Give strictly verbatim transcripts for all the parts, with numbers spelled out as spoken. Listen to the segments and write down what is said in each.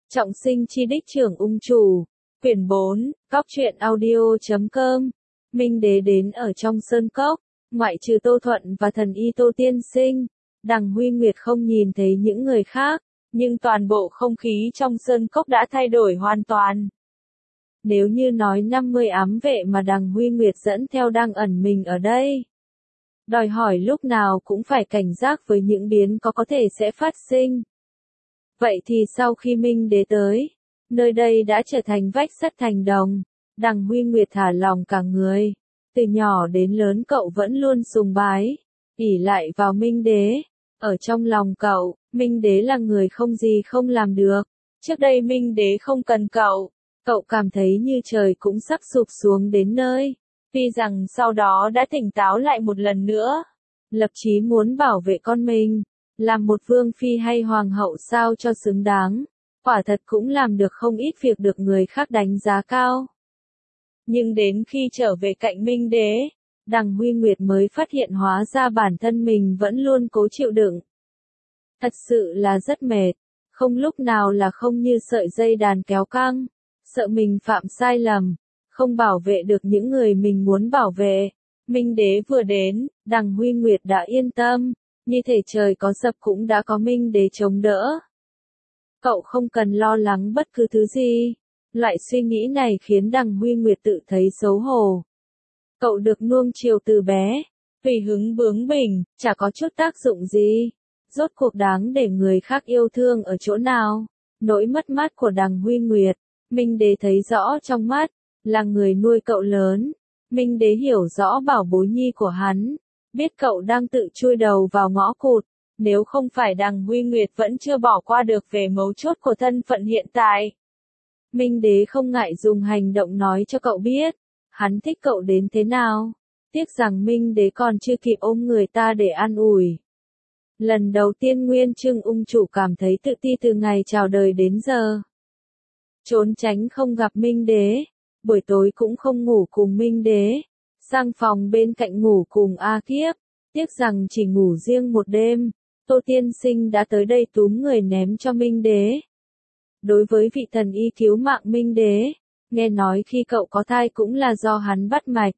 Trọng sinh chi đích trưởng ung chủ. Quyển bốn, cóc truyện audio chấm com. Minh đế đến ở trong sơn cốc, ngoại trừ Tô Thuận và thần y Tô Tiên Sinh, Đằng Huy Nguyệt không nhìn thấy những người khác, nhưng toàn bộ không khí trong sơn cốc đã thay đổi hoàn toàn. Nếu như nói năm mươi ám vệ mà Đằng Huy Nguyệt dẫn theo đang ẩn mình ở đây, đòi hỏi lúc nào cũng phải cảnh giác với những biến có có thể sẽ phát sinh. Vậy thì sau khi Minh đế tới, nơi đây đã trở thành vách sắt thành đồng. Đằng Huy Nguyệt thả lòng cả người, từ nhỏ đến lớn cậu vẫn luôn sùng bái, ỷ lại vào Minh đế. Ở trong lòng cậu, Minh đế là người không gì không làm được. Trước đây Minh đế không cần cậu, cậu cảm thấy như trời cũng sắp sụp xuống đến nơi. Tuy rằng sau đó đã tỉnh táo lại một lần nữa, lập chí muốn bảo vệ con mình, làm một vương phi hay hoàng hậu sao cho xứng đáng. Quả thật cũng làm được không ít việc được người khác đánh giá cao. Nhưng đến khi trở về cạnh Minh đế, Đằng Huy Nguyệt mới phát hiện hóa ra bản thân mình vẫn luôn cố chịu đựng. Thật sự là rất mệt, không lúc nào là không như sợi dây đàn kéo căng, sợ mình phạm sai lầm, không bảo vệ được những người mình muốn bảo vệ. Minh đế vừa đến, Đằng Huy Nguyệt đã yên tâm, như thể trời có sập cũng đã có Minh đế chống đỡ. Cậu không cần lo lắng bất cứ thứ gì. Loại suy nghĩ này khiến Đằng Huy Nguyệt tự thấy xấu hổ. Cậu được nuông chiều từ bé, tùy hứng bướng bỉnh, chả có chút tác dụng gì. Rốt cuộc đáng để người khác yêu thương ở chỗ nào? Nỗi mất mát của Đằng Huy Nguyệt, Minh đế thấy rõ trong mắt, là người nuôi cậu lớn. Minh đế hiểu rõ bảo bối nhi của hắn, biết cậu đang tự chui đầu vào ngõ cụt. Nếu không phải Đằng Huy Nguyệt vẫn chưa bỏ qua được về mấu chốt của thân phận hiện tại. Minh đế không ngại dùng hành động nói cho cậu biết, hắn thích cậu đến thế nào. Tiếc rằng Minh đế còn chưa kịp ôm người ta để an ủi. Lần đầu tiên Nguyên Trưng ung chủ cảm thấy tự ti từ ngày chào đời đến giờ. Trốn tránh không gặp Minh đế, buổi tối cũng không ngủ cùng Minh đế, sang phòng bên cạnh ngủ cùng A Kiếp. Tiếc rằng chỉ ngủ riêng một đêm, Tô Tiên Sinh đã tới đây túm người ném cho Minh đế. Đối với vị thần y cứu mạng Minh đế, nghe nói khi cậu có thai cũng là do hắn bắt mạch.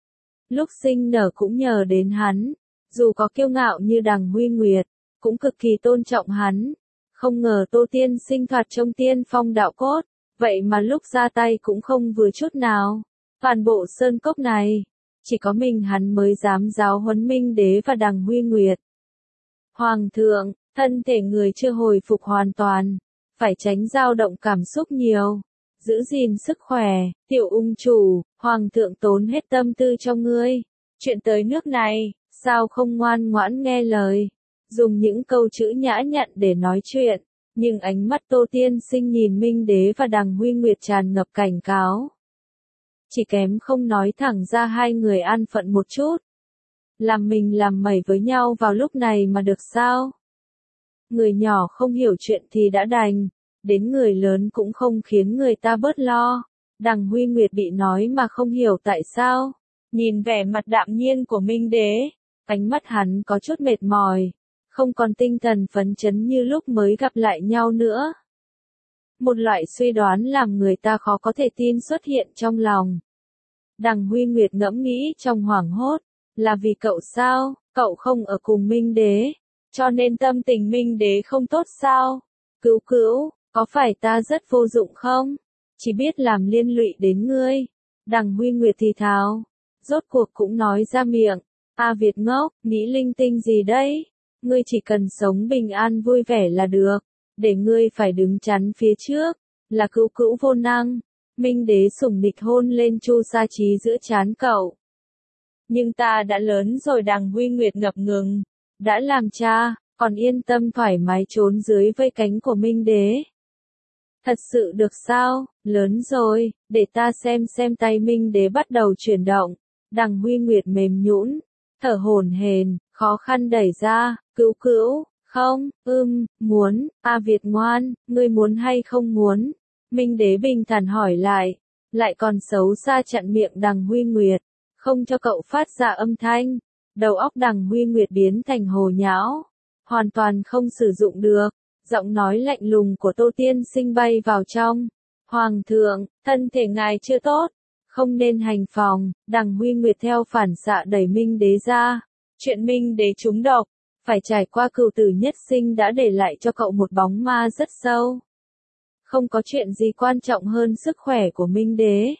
Lúc sinh nở cũng nhờ đến hắn, dù có kiêu ngạo như Đằng Huy Nguyệt, cũng cực kỳ tôn trọng hắn. Không ngờ Tô Tiên Sinh thoạt trông tiên phong đạo cốt, vậy mà lúc ra tay cũng không vừa chút nào. Toàn bộ sơn cốc này, chỉ có mình hắn mới dám giáo huấn Minh đế và Đằng Huy Nguyệt. Hoàng thượng, thân thể người chưa hồi phục hoàn toàn, phải tránh dao động cảm xúc nhiều, giữ gìn sức khỏe. Tiểu ung chủ, hoàng thượng tốn hết tâm tư cho ngươi, chuyện tới nước này, sao không ngoan ngoãn nghe lời, dùng những câu chữ nhã nhặn để nói chuyện. Nhưng ánh mắt Tô Tiên Sinh nhìn Minh đế và Đằng Huy Nguyệt tràn ngập cảnh cáo. Chỉ kém không nói thẳng ra hai người an phận một chút. Làm mình làm mẩy với nhau vào lúc này mà được sao? Người nhỏ không hiểu chuyện thì đã đành, đến người lớn cũng không khiến người ta bớt lo. Đằng Huy Nguyệt bị nói mà không hiểu tại sao. Nhìn vẻ mặt đạm nhiên của Minh đế, ánh mắt hắn có chút mệt mỏi, không còn tinh thần phấn chấn như lúc mới gặp lại nhau nữa. Một loại suy đoán làm người ta khó có thể tin xuất hiện trong lòng. Đằng Huy Nguyệt ngẫm nghĩ trong hoảng hốt, là vì cậu sao? Cậu không ở cùng Minh đế, cho nên tâm tình Minh đế không tốt sao? Cứu cứu, có phải ta rất vô dụng không? Chỉ biết làm liên lụy đến ngươi. Đằng Huy Nguyệt thì thào, rốt cuộc cũng nói ra miệng. A Việt ngốc, nghĩ linh tinh gì đấy? Ngươi chỉ cần sống bình an vui vẻ là được. Để ngươi phải đứng chắn phía trước, là cứu cứu vô năng. Minh đế sủng nịch hôn lên Chu Sa Trí giữa trán cậu. Nhưng ta đã lớn rồi. Đằng Huy Nguyệt ngập ngừng, đã làm cha, còn yên tâm thoải mái trốn dưới vây cánh của Minh đế. Thật sự được sao? Lớn rồi, để ta xem xem. Tay Minh đế bắt đầu chuyển động. Đằng Huy Nguyệt mềm nhũn, thở hổn hển, khó khăn đẩy ra. Cứu cứu, không, ưm, muốn. A Việt ngoan, ngươi muốn hay không muốn? Minh đế bình thản hỏi lại, lại còn xấu xa chặn miệng Đằng Huy Nguyệt, không cho cậu phát ra âm thanh. Đầu óc Đằng Huy Nguyệt biến thành hồ nhão, hoàn toàn không sử dụng được. Giọng nói lạnh lùng của Tô Tiên Sinh bay vào trong. Hoàng thượng, thân thể ngài chưa tốt, không nên hành phòng. Đằng Huy Nguyệt theo phản xạ đẩy Minh Đế ra. Chuyện Minh Đế trúng độc, phải trải qua cửu tử nhất sinh đã để lại cho cậu một bóng ma rất sâu. Không có chuyện gì quan trọng hơn sức khỏe của Minh Đế.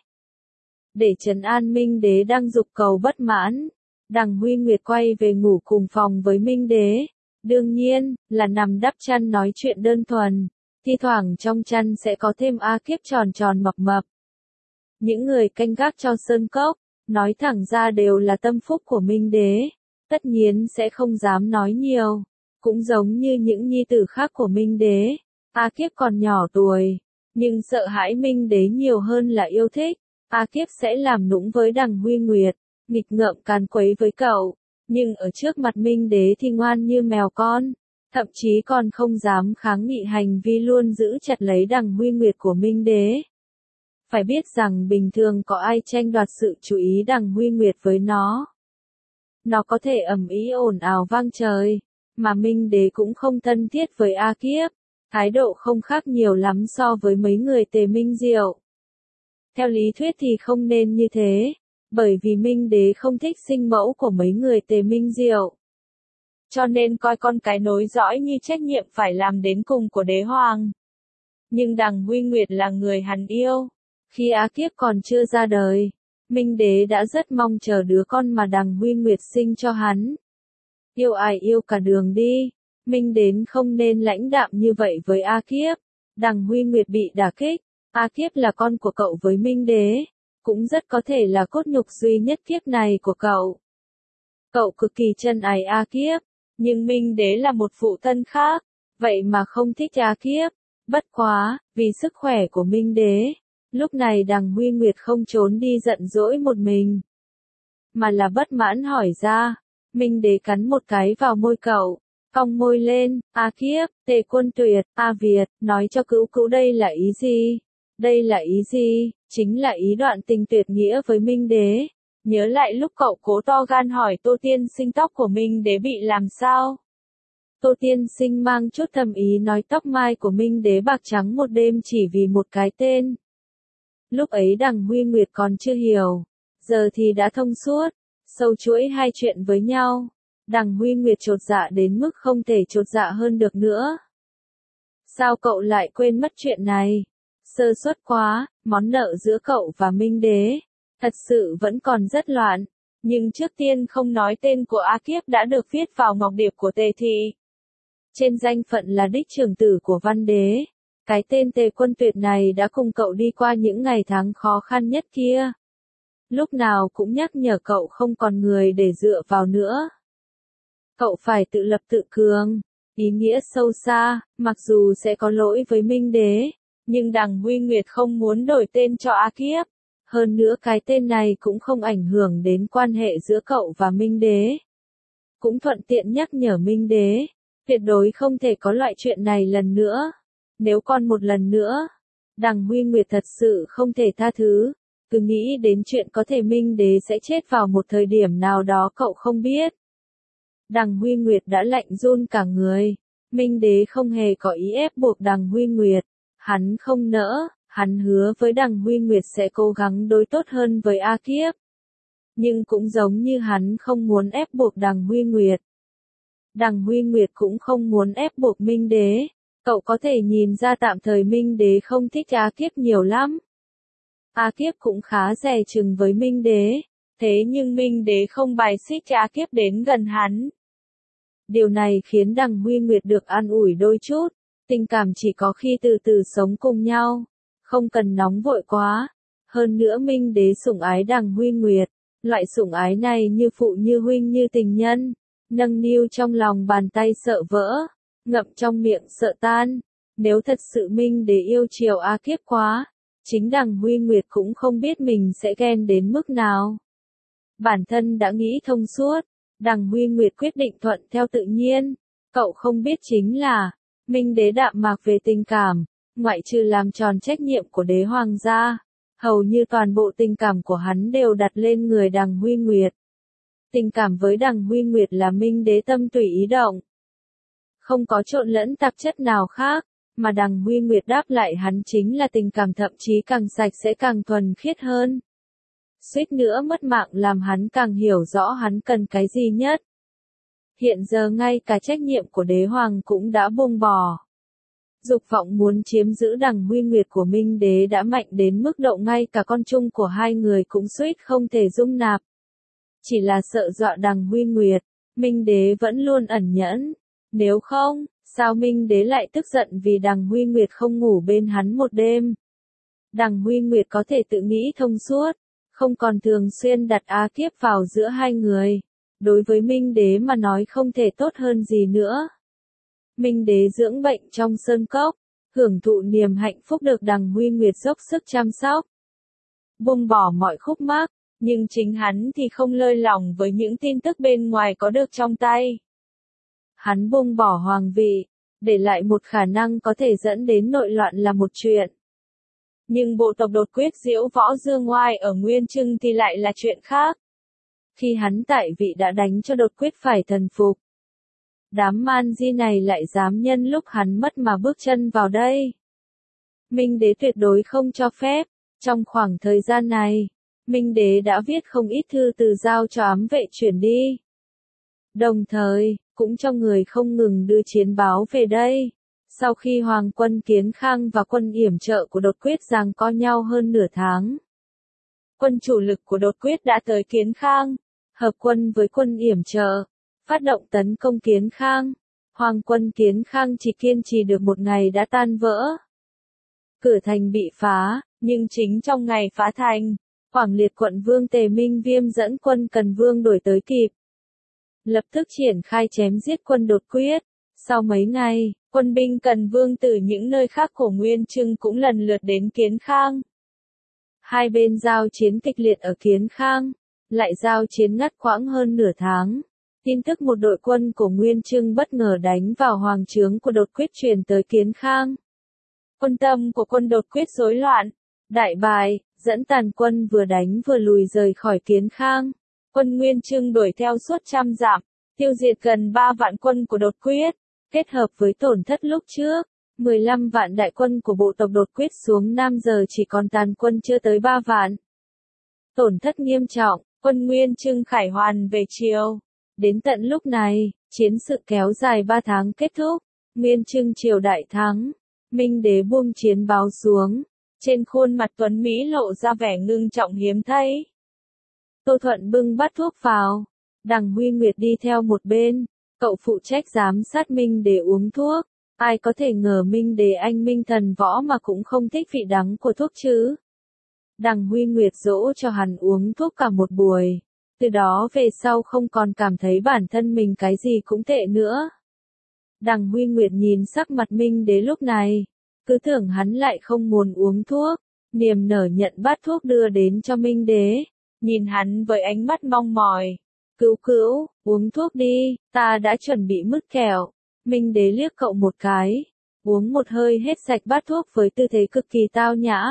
Để trấn an Minh Đế đang dục cầu bất mãn, đằng Huy Nguyệt quay về ngủ cùng phòng với Minh Đế. Đương nhiên, là nằm đắp chăn nói chuyện đơn thuần, thi thoảng trong chăn sẽ có thêm A Kiếp tròn tròn mập mập. Những người canh gác cho sơn cốc, nói thẳng ra đều là tâm phúc của Minh Đế, tất nhiên sẽ không dám nói nhiều, cũng giống như những nhi tử khác của Minh Đế. A Kiếp còn nhỏ tuổi, nhưng sợ hãi Minh Đế nhiều hơn là yêu thích. A Kiếp sẽ làm nũng với đằng Huy Nguyệt, nghịch ngợm càn quấy với cậu, nhưng ở trước mặt Minh Đế thì ngoan như mèo con, thậm chí còn không dám kháng nghị hành vi luôn giữ chặt lấy đằng Huy Nguyệt của Minh Đế. Phải biết rằng bình thường có ai tranh đoạt sự chú ý đằng Huy Nguyệt với nó. Nó có thể ầm ĩ ồn ào vang trời, mà Minh Đế cũng không thân thiết với A Kiếp, thái độ không khác nhiều lắm so với mấy người Tề Minh Diệu. Theo lý thuyết thì không nên như thế, bởi vì Minh Đế không thích sinh mẫu của mấy người Tề Minh Diệu. Cho nên coi con cái nối dõi như trách nhiệm phải làm đến cùng của đế hoàng. Nhưng đằng Huy Nguyệt là người hắn yêu. Khi A Kiếp còn chưa ra đời, Minh Đế đã rất mong chờ đứa con mà đằng Huy Nguyệt sinh cho hắn. Yêu ai yêu cả đường đi, Minh Đế không nên lãnh đạm như vậy với A Kiếp. Đằng Huy Nguyệt bị đả kích, A Kiếp là con của cậu với Minh Đế, cũng rất có thể là cốt nhục duy nhất kiếp này của cậu. Cậu cực kỳ trân ái A Kiếp, nhưng Minh Đế là một phụ thân khác, vậy mà không thích A Kiếp. Bất quá, vì sức khỏe của Minh Đế, lúc này đằng Huy Nguyệt không trốn đi giận dỗi một mình, mà là bất mãn hỏi ra. Minh Đế cắn một cái vào môi cậu, cong môi lên. A Kiếp, Tề Quân Tuyệt, A Việt, nói cho cữu cữu đây là ý gì? Đây là ý gì? Chính là ý đoạn tình tuyệt nghĩa với Minh Đế. Nhớ lại lúc cậu cố to gan hỏi Tô Tiên Sinh tóc của Minh Đế bị làm sao? Tô Tiên Sinh mang chút thầm ý nói tóc mai của Minh Đế bạc trắng một đêm chỉ vì một cái tên. Lúc ấy đằng Huy Nguyệt còn chưa hiểu, giờ thì đã thông suốt, sâu chuỗi hai chuyện với nhau. Đằng Huy Nguyệt chột dạ đến mức không thể chột dạ hơn được nữa. Sao cậu lại quên mất chuyện này? Sơ suất quá, món nợ giữa cậu và Minh Đế, thật sự vẫn còn rất loạn. Nhưng trước tiên không nói tên của A Kiếp đã được viết vào ngọc điệp của Tề Thị. Trên danh phận là đích trưởng tử của Văn Đế. Cái tên Tề Quân Tuyệt này đã cùng cậu đi qua những ngày tháng khó khăn nhất kia. Lúc nào cũng nhắc nhở cậu không còn người để dựa vào nữa. Cậu phải tự lập tự cường. Ý nghĩa sâu xa, mặc dù sẽ có lỗi với Minh Đế, nhưng đằng Huy Nguyệt không muốn đổi tên cho A Kiếp. Hơn nữa cái tên này cũng không ảnh hưởng đến quan hệ giữa cậu và Minh Đế. Cũng thuận tiện nhắc nhở Minh Đế, tuyệt đối không thể có loại chuyện này lần nữa. Nếu còn một lần nữa, đằng Huy Nguyệt thật sự không thể tha thứ. Cứ nghĩ đến chuyện có thể Minh Đế sẽ chết vào một thời điểm nào đó cậu không biết. Đằng Huy Nguyệt đã lạnh run cả người. Minh Đế không hề có ý ép buộc đằng Huy Nguyệt. Hắn không nỡ, hắn hứa với đằng Huy Nguyệt sẽ cố gắng đối tốt hơn với A Kiếp. Nhưng cũng giống như hắn không muốn ép buộc đằng Huy Nguyệt. Đằng Huy Nguyệt cũng không muốn ép buộc Minh Đế. Cậu có thể nhìn ra tạm thời Minh Đế không thích A Kiếp nhiều lắm. A Kiếp cũng khá dè chừng với Minh Đế. Thế nhưng Minh Đế không bài xích A Kiếp đến gần hắn. Điều này khiến đằng Huy Nguyệt được an ủi đôi chút. Tình cảm chỉ có khi từ từ sống cùng nhau. Không cần nóng vội quá. Hơn nữa Minh Đế sủng ái đằng Huy Nguyệt. Loại sủng ái này như phụ như huynh như tình nhân. Nâng niu trong lòng bàn tay sợ vỡ. Ngậm trong miệng sợ tan. Nếu thật sự Minh Đế yêu chiều A Kiếp quá, chính đằng Huy Nguyệt cũng không biết mình sẽ ghen đến mức nào. Bản thân đã nghĩ thông suốt, đằng Huy Nguyệt quyết định thuận theo tự nhiên. Cậu không biết chính là, Minh Đế đạm mạc về tình cảm, ngoại trừ làm tròn trách nhiệm của đế hoàng gia, hầu như toàn bộ tình cảm của hắn đều đặt lên người đằng Huy Nguyệt. Tình cảm với đằng Huy Nguyệt là Minh Đế tâm tùy ý động. không có trộn lẫn tạp chất nào khác, mà Đằng Huy Nguyệt đáp lại hắn chính là tình cảm, thậm chí càng sạch sẽ càng thuần khiết hơn. Suýt nữa mất mạng làm hắn càng hiểu rõ hắn cần cái gì nhất. Hiện giờ ngay cả trách nhiệm của đế hoàng cũng đã buông bỏ. Dục vọng muốn chiếm giữ Đằng Huy Nguyệt của Minh Đế đã mạnh đến mức độ ngay cả con chung của hai người cũng suýt không thể dung nạp. Chỉ là sợ dọa Đằng Huy Nguyệt, Minh Đế vẫn luôn ẩn nhẫn. Nếu không, sao Minh Đế lại tức giận vì Đằng Huy Nguyệt không ngủ bên hắn một đêm? Đằng Huy Nguyệt có thể tự nghĩ thông suốt, không còn thường xuyên đặt á kiếp vào giữa hai người. Đối với Minh Đế mà nói không thể tốt hơn gì nữa. Minh Đế dưỡng bệnh trong sơn cốc, hưởng thụ niềm hạnh phúc được Đằng Huy Nguyệt dốc sức chăm sóc. Buông bỏ mọi khúc mắc, nhưng chính hắn thì không lơi lỏng với những tin tức bên ngoài có được trong tay. Hắn buông bỏ hoàng vị, để lại một khả năng có thể dẫn đến nội loạn là một chuyện. Nhưng bộ tộc đột quyết diễu võ dương ngoai ở Nguyên Trưng thì lại là chuyện khác. Khi hắn tại vị đã đánh cho đột quyết phải thần phục. Đám man di này lại dám nhân lúc hắn mất mà bước chân vào đây. Minh Đế tuyệt đối không cho phép. Trong khoảng thời gian này, Minh Đế đã viết không ít thư từ giao cho ám vệ chuyển đi. Đồng thời, cũng cho người không ngừng đưa chiến báo về đây. Sau khi Hoàng quân Kiến Khang và quân yểm trợ của đột quyết giằng co nhau hơn nửa tháng. Quân chủ lực của đột quyết đã tới Kiến Khang, hợp quân với quân yểm trợ, phát động tấn công Kiến Khang. Hoàng quân Kiến Khang chỉ kiên trì được một ngày đã tan vỡ. Cửa thành bị phá, nhưng chính trong ngày phá thành, Hoàng Liệt quận vương Tề Minh Viêm dẫn quân Cần Vương đuổi tới kịp. Lập tức triển khai chém giết quân đột quyết. Sau mấy ngày, quân binh Cần Vương từ những nơi khác của Nguyên Trưng cũng lần lượt đến Kiến Khang. Hai bên giao chiến kịch liệt ở Kiến Khang, lại giao chiến ngắt quãng hơn nửa tháng. Tin tức một đội quân của Nguyên Trưng bất ngờ đánh vào hoàng trướng của đột quyết truyền tới Kiến Khang. Quân tâm của quân đột quyết rối loạn, đại bại, dẫn tàn quân vừa đánh vừa lùi rời khỏi Kiến Khang. Quân Nguyên Trưng đuổi theo suốt trăm dặm, tiêu diệt gần ba vạn quân của đột quyết, kết hợp với tổn thất lúc trước, mười lăm vạn đại quân của bộ tộc đột quyết xuống Nam giờ chỉ còn tàn quân chưa tới ba vạn. Tổn thất nghiêm trọng, quân Nguyên Trưng khải hoàn về triều. Đến tận lúc này, chiến sự kéo dài ba tháng kết thúc, Nguyên Trưng triều đại thắng. Minh Đế buông chiến báo xuống, trên khuôn mặt tuấn Mỹ lộ ra vẻ ngưng trọng hiếm thấy. Tô Thuận bưng bát thuốc vào, Đằng Huy Nguyệt đi theo một bên, cậu phụ trách giám sát Minh Đế uống thuốc. Ai có thể ngờ Minh Đế anh minh thần võ mà cũng không thích vị đắng của thuốc chứ. Đằng Huy Nguyệt dỗ cho hắn uống thuốc cả một buổi, từ đó về sau không còn cảm thấy bản thân mình cái gì cũng tệ nữa. Đằng Huy Nguyệt nhìn sắc mặt Minh Đế lúc này, cứ tưởng hắn lại không muốn uống thuốc, niềm nở nhận bát thuốc đưa đến cho Minh Đế, nhìn hắn với ánh mắt mong mỏi. Cữu cữu, uống thuốc đi, ta đã chuẩn bị mứt kẹo. Minh Đế liếc cậu một cái, uống một hơi hết sạch bát thuốc với tư thế cực kỳ tao nhã.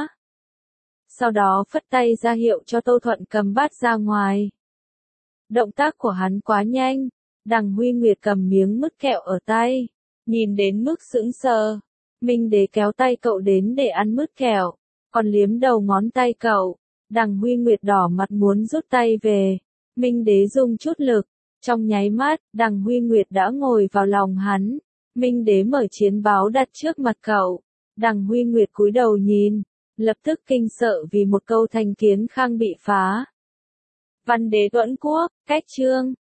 Sau đó phất tay ra hiệu cho Tô Thuận cầm bát ra ngoài. Động tác của hắn quá nhanh, Đằng Huy Nguyệt cầm miếng mứt kẹo ở tay, nhìn đến mức sững sờ. Minh Đế kéo tay cậu đến để ăn mứt kẹo, còn liếm đầu ngón tay cậu. Đằng Huy Nguyệt đỏ mặt muốn rút tay về. Minh Đế dùng chút lực, trong nháy mắt, Đằng Huy Nguyệt đã ngồi vào lòng hắn. Minh Đế mở chiến báo đặt trước mặt cậu. Đằng Huy Nguyệt cúi đầu nhìn, lập tức kinh sợ vì một câu thành Kiến Khang bị phá. Văn Đế Tuẫn Quốc, cách chương.